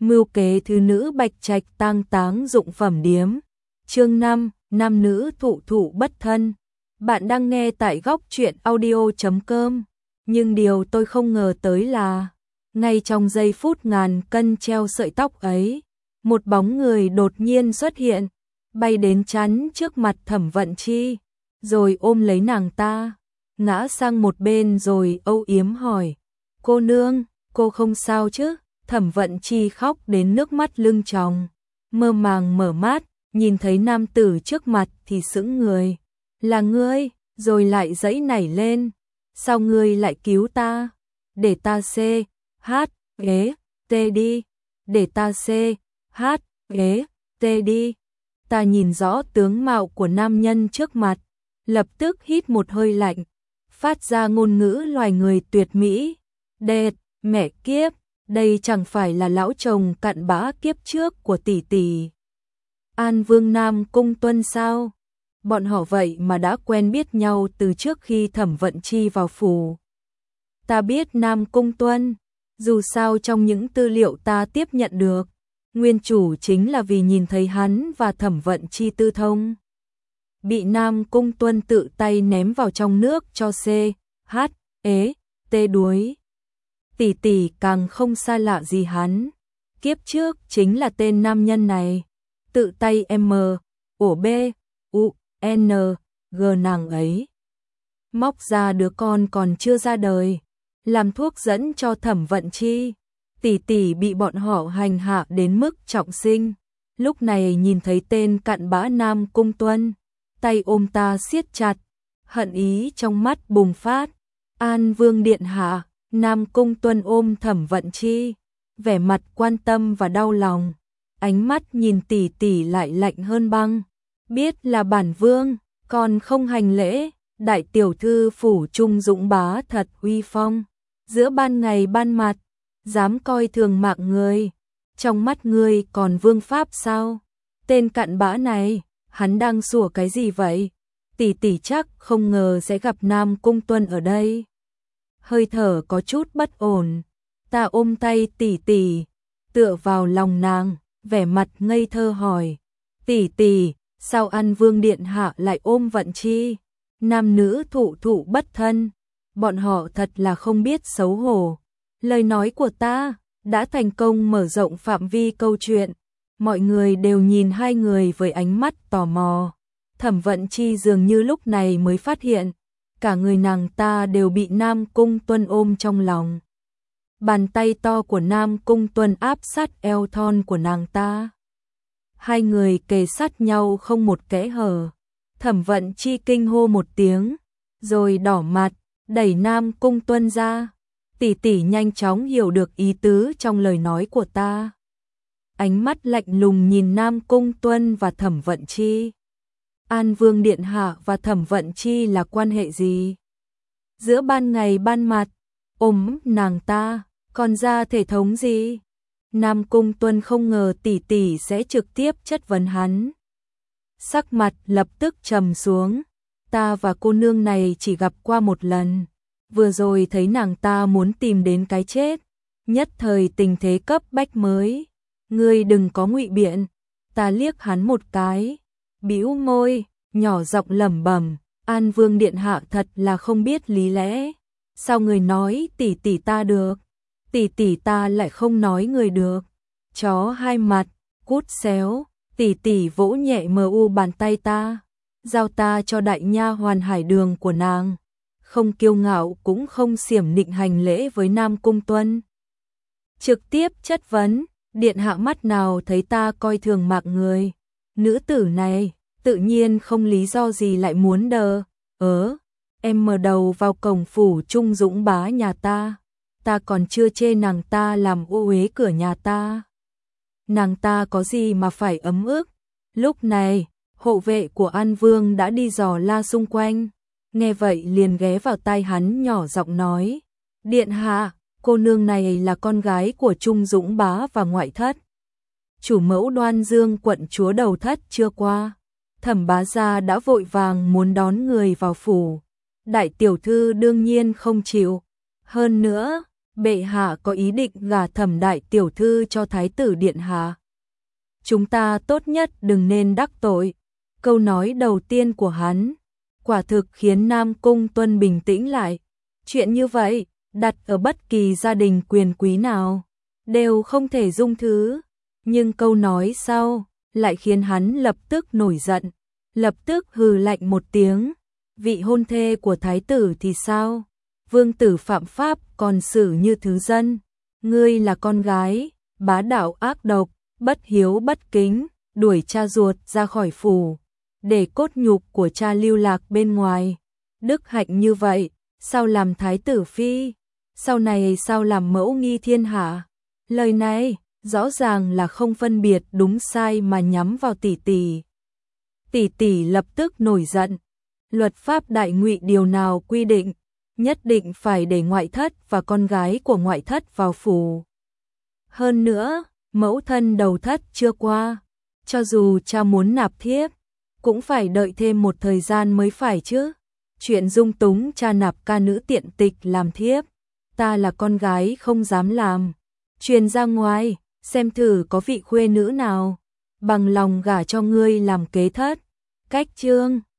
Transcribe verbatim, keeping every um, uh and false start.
Mưu kế thứ nữ Bạch Trạch tang táng dụng phẩm điếm. Chương năm, nam nữ thụ thụ bất thân. Bạn đang nghe tại góc truyện audio chấm com. Nhưng điều tôi không ngờ tới là, ngay trong giây phút ngàn cân treo sợi tóc ấy, một bóng người đột nhiên xuất hiện, bay đến chắn trước mặt Thẩm Vận Chi, rồi ôm lấy nàng ta, ngã sang một bên rồi âu yếm hỏi: "Cô nương, cô không sao chứ?" Thẩm Vận Chi khóc đến nước mắt lưng tròng, mơ màng mở mắt, nhìn thấy nam tử trước mặt thì sững người. "Là ngươi?" Rồi lại giãy nảy lên. "Sao ngươi lại cứu ta? Để ta c, h, ghế, t đi. Để ta c, h, ghế, t đi." Ta nhìn rõ tướng mạo của nam nhân trước mặt, lập tức hít một hơi lạnh, phát ra ngôn ngữ loài người tuyệt mỹ. "Đệt, mẹ kiếp, đây chẳng phải là lão chồng cặn bã kiếp trước của tỷ tỷ An Vương Nam Cung Tuân sao?" Bọn họ vậy mà đã quen biết nhau từ trước khi Thẩm Vận Chi vào phủ. Ta biết Nam Cung Tuân, dù sao trong những tư liệu ta tiếp nhận được, nguyên chủ chính là vì nhìn thấy hắn và Thẩm Vận Chi tư thông. Bị Nam Cung Tuân tự tay ném vào trong nước cho C, H, ế, T đuối. Tỷ tỷ càng không xa lạ gì hắn. Kiếp trước chính là tên nam nhân này, tự tay M, ổ B, U, N, G nàng ấy móc ra đứa con còn chưa ra đời, làm thuốc dẫn cho Thẩm Vận Chi. Tỷ tỷ bị bọn họ hành hạ đến mức trọng sinh, lúc này nhìn thấy tên cặn bã Nam Cung Tuân, tay ôm ta siết chặt, hận ý trong mắt bùng phát. "An Vương điện hạ." Nam Cung Tuân ôm Thẩm Vận Chi, vẻ mặt quan tâm và đau lòng, ánh mắt nhìn tỷ tỷ lại lạnh hơn băng. "Biết là bản vương, còn không hành lễ, đại tiểu thư phủ Trung Dũng bá thật uy phong, giữa ban ngày ban mặt, dám coi thường mạng người, trong mắt ngươi còn vương pháp sao? Tên cặn bã này, hắn đang sủa cái gì vậy?" Tỷ tỷ chắc không ngờ sẽ gặp Nam Cung Tuân ở đây. Hơi thở có chút bất ổn, ta ôm tay tỷ tỷ, tựa vào lòng nàng, vẻ mặt ngây thơ hỏi: "Tỷ tỷ, sao An Vương điện hạ lại ôm Vận Chi? Nam nữ thụ thụ bất thân, bọn họ thật là không biết xấu hổ." Lời nói của ta đã thành công mở rộng phạm vi câu chuyện, mọi người đều nhìn hai người với ánh mắt tò mò. Thẩm Vận Chi dường như lúc này mới phát hiện, cả người nàng ta đều bị Nam Cung Tuân ôm trong lòng. Bàn tay to của Nam Cung Tuân áp sát eo thon của nàng ta. Hai người kề sát nhau không một kẽ hở. Thẩm Vận Chi kinh hô một tiếng, rồi đỏ mặt, đẩy Nam Cung Tuân ra. Tỷ tỷ nhanh chóng hiểu được ý tứ trong lời nói của ta. Ánh mắt lạnh lùng nhìn Nam Cung Tuân và Thẩm Vận Chi. An Vương điện hạ và Thẩm Vận Chi là quan hệ gì? Giữa ban ngày ban mặt, ôm nàng ta, còn ra thể thống gì? Nam Cung Tuân không ngờ tỷ tỷ sẽ trực tiếp chất vấn hắn. Sắc mặt lập tức trầm xuống. "Ta và cô nương này chỉ gặp qua một lần, vừa rồi thấy nàng ta muốn tìm đến cái chết, nhất thời tình thế cấp bách mới. Ngươi đừng có ngụy biện." Ta liếc hắn một cái, bĩu môi, nhỏ giọng lẩm bẩm: "An Vương điện hạ thật là không biết lý lẽ. Sao người nói tỷ tỷ ta được, tỷ tỷ ta lại không nói người được? Chó hai mặt, cút xéo." Tỷ tỷ vỗ nhẹ mờ u bàn tay ta, giao ta cho đại nha hoàn Hải Đường của nàng, không kiêu ngạo cũng không xiểm nịnh hành lễ với Nam Cung Tuân. Trực tiếp chất vấn: "Điện hạ mắt nào thấy ta coi thường mạng người? Nữ tử này tự nhiên không lý do gì lại muốn đờ ớ em mở đầu vào cổng phủ Trung Dũng bá nhà ta. Ta còn chưa chê nàng ta làm ô uế cửa nhà ta. Nàng ta có gì mà phải ấm ức?" Lúc này, hộ vệ của An Vương đã đi dò la xung quanh, nghe vậy liền ghé vào tai hắn nhỏ giọng nói: "Điện hạ, cô nương này là con gái của Trung Dũng bá và ngoại thất. Chủ mẫu Đoan Dương quận chúa đầu thất chưa qua, Thẩm bá gia đã vội vàng muốn đón người vào phủ. Đại tiểu thư đương nhiên không chịu. Hơn nữa, bệ hạ có ý định gả Thẩm đại tiểu thư cho thái tử điện hạ. Chúng ta tốt nhất đừng nên đắc tội. Câu nói đầu tiên của hắn quả thực khiến Nam Cung Tuân bình tĩnh lại. Chuyện như vậy, đặt ở bất kỳ gia đình quyền quý nào, đều không thể dung thứ. Nhưng câu nói sau lại khiến hắn lập tức nổi giận, lập tức hừ lạnh một tiếng. Vị hôn thê của thái tử thì sao? Vương tử phạm pháp còn xử như thứ dân. Ngươi là con gái, bá đạo ác độc, bất hiếu bất kính, đuổi cha ruột ra khỏi phủ, để cốt nhục của cha lưu lạc bên ngoài. Đức hạnh như vậy, sao làm thái tử phi? Sau này sao làm mẫu nghi thiên hạ? Lời này rõ ràng là không phân biệt đúng sai mà nhắm vào tỷ tỷ. Tỷ tỷ lập tức nổi giận. Luật pháp Đại Ngụy điều nào quy định nhất định phải để ngoại thất và con gái của ngoại thất vào phủ? Hơn nữa, mẫu thân đầu thất chưa qua, cho dù cha muốn nạp thiếp, cũng phải đợi thêm một thời gian mới phải chứ. Chuyện dung túng cha nạp ca nữ tiện tịch làm thiếp, ta là con gái không dám làm. Truyền ra ngoài, xem thử có vị khuê nữ nào bằng lòng gả cho ngươi làm kế thất. Cách chương